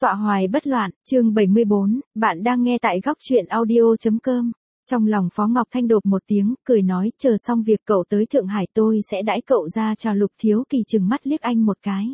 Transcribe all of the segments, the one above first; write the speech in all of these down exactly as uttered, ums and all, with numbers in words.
Tọa hoài bất loạn, chương bảy mươi bốn, bạn đang nghe tại góc truyện audio.com. Trong lòng Phó Ngọc Thanh đột một tiếng, cười nói, chờ xong việc cậu tới Thượng Hải tôi sẽ đãi cậu ra cho Lục Thiếu Kỳ chừng mắt liếc anh một cái.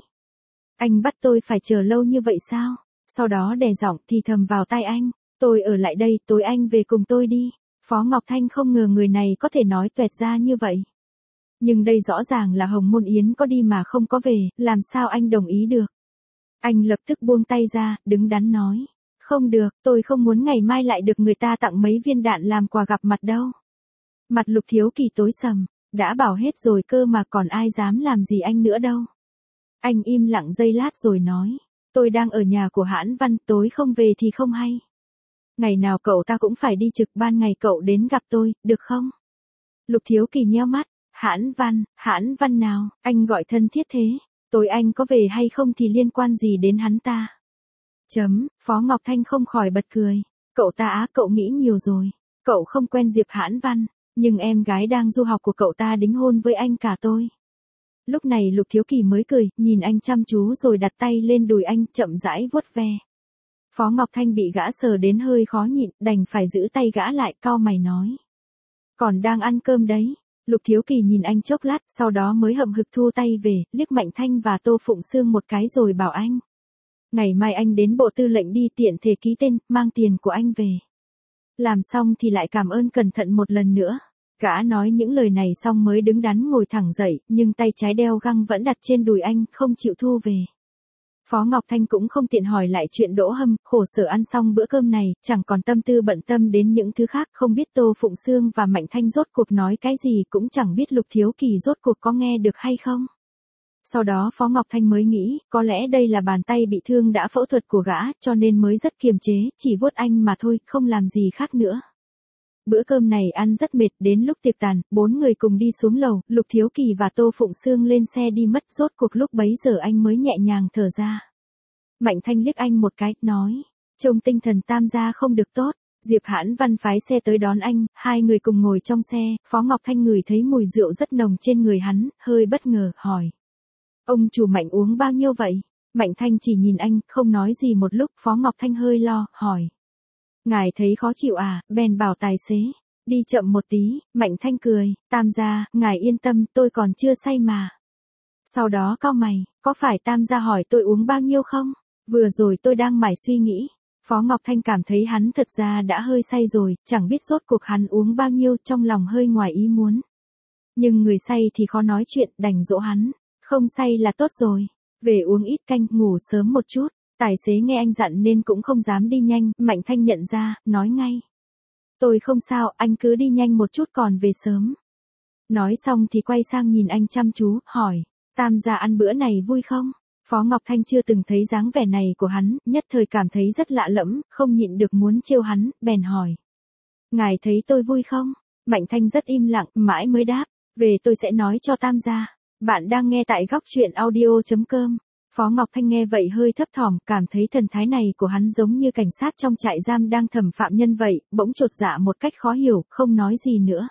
Anh bắt tôi phải chờ lâu như vậy sao? Sau đó đè giọng thì thầm vào tai anh, tôi ở lại đây, tối anh về cùng tôi đi. Phó Ngọc Thanh không ngờ người này có thể nói tuẹt ra như vậy. Nhưng đây rõ ràng là Hồng Môn Yến có đi mà không có về, làm sao anh đồng ý được? Anh lập tức buông tay ra, đứng đắn nói. Không được, tôi không muốn ngày mai lại được người ta tặng mấy viên đạn làm quà gặp mặt đâu. Mặt Lục Thiếu Kỳ tối sầm, đã bảo hết rồi cơ mà còn ai dám làm gì anh nữa đâu. Anh im lặng giây lát rồi nói. Tôi đang ở nhà của Hãn Văn, tối không về thì không hay. Ngày nào cậu ta cũng phải đi trực, ban ngày cậu đến gặp tôi, được không? Lục Thiếu Kỳ nheo mắt. Hãn Văn, Hãn Văn nào, anh gọi thân thiết thế. Tối anh có về hay không thì liên quan gì đến hắn ta? Chấm, Phó Ngọc Thanh không khỏi bật cười. Cậu ta á, cậu nghĩ nhiều rồi. Cậu không quen Diệp Hãn Văn, nhưng em gái đang du học của cậu ta đính hôn với anh cả tôi. Lúc này Lục Thiếu Kỳ mới cười, nhìn anh chăm chú rồi đặt tay lên đùi anh, chậm rãi vuốt ve. Phó Ngọc Thanh bị gã sờ đến hơi khó nhịn, đành phải giữ tay gã lại, cau mày nói. Còn đang ăn cơm đấy. Lục Thiếu Kỳ nhìn anh chốc lát, sau đó mới hậm hực thu tay về, liếc Mạnh Thanh và Tô Phụng Sương một cái rồi bảo anh. Ngày mai anh đến bộ tư lệnh đi, tiện thể ký tên, mang tiền của anh về. Làm xong thì lại cảm ơn cẩn thận một lần nữa. Gã nói những lời này xong mới đứng đắn ngồi thẳng dậy, nhưng tay trái đeo găng vẫn đặt trên đùi anh, không chịu thu về. Phó Ngọc Thanh cũng không tiện hỏi lại chuyện Đỗ Hâm, khổ sở ăn xong bữa cơm này, chẳng còn tâm tư bận tâm đến những thứ khác, không biết Tô Phụng Sương và Mạnh Thanh rốt cuộc nói cái gì, cũng chẳng biết Lục Thiếu Kỳ rốt cuộc có nghe được hay không. Sau đó Phó Ngọc Thanh mới nghĩ, có lẽ đây là bàn tay bị thương đã phẫu thuật của gã, cho nên mới rất kiềm chế, chỉ vuốt anh mà thôi, không làm gì khác nữa. Bữa cơm này ăn rất mệt, đến lúc tiệc tàn, bốn người cùng đi xuống lầu, Lục Thiếu Kỳ và Tô Phụng Sương lên xe đi mất, rốt cuộc lúc bấy giờ anh mới nhẹ nhàng thở ra. Mạnh Thanh liếc anh một cái, nói, trông tinh thần Tam gia không được tốt. Diệp Hãn Văn phái xe tới đón anh, hai người cùng ngồi trong xe, Phó Ngọc Thanh ngửi thấy mùi rượu rất nồng trên người hắn, hơi bất ngờ, hỏi. Ông chủ Mạnh uống bao nhiêu vậy? Mạnh Thanh chỉ nhìn anh, không nói gì một lúc, Phó Ngọc Thanh hơi lo, hỏi. Ngài thấy khó chịu à, bèn bảo tài xế, đi chậm một tí. Mạnh Thanh cười, Tam gia, ngài yên tâm, tôi còn chưa say mà. Sau đó cau mày, có phải Tam gia hỏi tôi uống bao nhiêu không? Vừa rồi tôi đang mải suy nghĩ. Phó Ngọc Thanh cảm thấy hắn thật ra đã hơi say rồi, chẳng biết rốt cuộc hắn uống bao nhiêu, trong lòng hơi ngoài ý muốn. Nhưng người say thì khó nói chuyện, đành dỗ hắn. Không say là tốt rồi. Về uống ít canh, ngủ sớm một chút. Tài xế nghe anh dặn nên cũng không dám đi nhanh, Mạnh Thanh nhận ra, nói ngay. Tôi không sao, anh cứ đi nhanh một chút còn về sớm. Nói xong thì quay sang nhìn anh chăm chú, hỏi. Tam gia ăn bữa này vui không? Phó Ngọc Thanh chưa từng thấy dáng vẻ này của hắn, nhất thời cảm thấy rất lạ lẫm, không nhịn được muốn trêu hắn, bèn hỏi. Ngài thấy tôi vui không? Mạnh Thanh rất im lặng, mãi mới đáp. Về tôi sẽ nói cho Tam gia. Bạn đang nghe tại góc truyện audio.com. Phó Ngọc Thanh nghe vậy hơi thấp thỏm, cảm thấy thần thái này của hắn giống như cảnh sát trong trại giam đang thẩm phạm nhân vậy, bỗng chột dạ một cách khó hiểu, không nói gì nữa.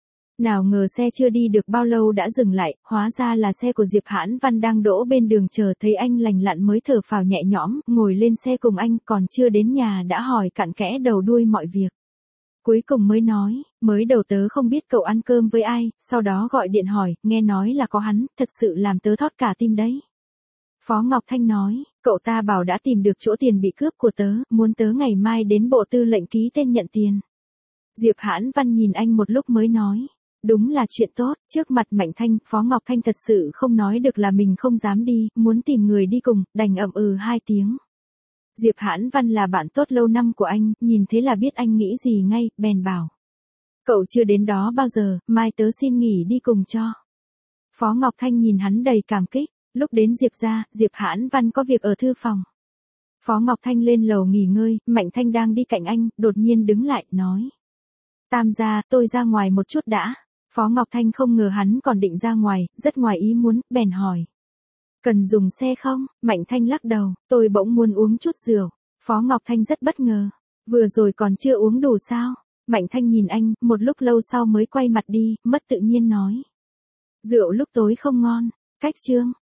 Nào ngờ xe chưa đi được bao lâu đã dừng lại, hóa ra là xe của Diệp Hãn Văn đang đỗ bên đường chờ, thấy anh lành lặn mới thở phào nhẹ nhõm, ngồi lên xe cùng anh, còn chưa đến nhà đã hỏi cặn kẽ đầu đuôi mọi việc. Cuối cùng mới nói, mới đầu tớ không biết cậu ăn cơm với ai, sau đó gọi điện hỏi, nghe nói là có hắn, thật sự làm tớ thót cả tim đấy. Phó Ngọc Thanh nói, cậu ta bảo đã tìm được chỗ tiền bị cướp của tớ, muốn tớ ngày mai đến bộ tư lệnh ký tên nhận tiền. Diệp Hãn Văn nhìn anh một lúc mới nói, đúng là chuyện tốt. Trước mặt Mạnh Thanh, Phó Ngọc Thanh thật sự không nói được là mình không dám đi, muốn tìm người đi cùng, đành ậm ừ hai tiếng. Diệp Hãn Văn là bạn tốt lâu năm của anh, nhìn thế là biết anh nghĩ gì ngay, bèn bảo. Cậu chưa đến đó bao giờ, mai tớ xin nghỉ đi cùng cho. Phó Ngọc Thanh nhìn hắn đầy cảm kích, lúc đến Diệp gia, Diệp Hãn Văn có việc ở thư phòng. Phó Ngọc Thanh lên lầu nghỉ ngơi, Mạnh Thanh đang đi cạnh anh, đột nhiên đứng lại, nói. Tam gia, tôi ra ngoài một chút đã. Phó Ngọc Thanh không ngờ hắn còn định ra ngoài, rất ngoài ý muốn, bèn hỏi. Cần dùng xe không? Mạnh Thanh lắc đầu, tôi bỗng muốn uống chút rượu. Phó Ngọc Thanh rất bất ngờ. Vừa rồi còn chưa uống đủ sao? Mạnh Thanh nhìn anh, một lúc lâu sau mới quay mặt đi, mất tự nhiên nói. Rượu lúc tối không ngon. Cách chương.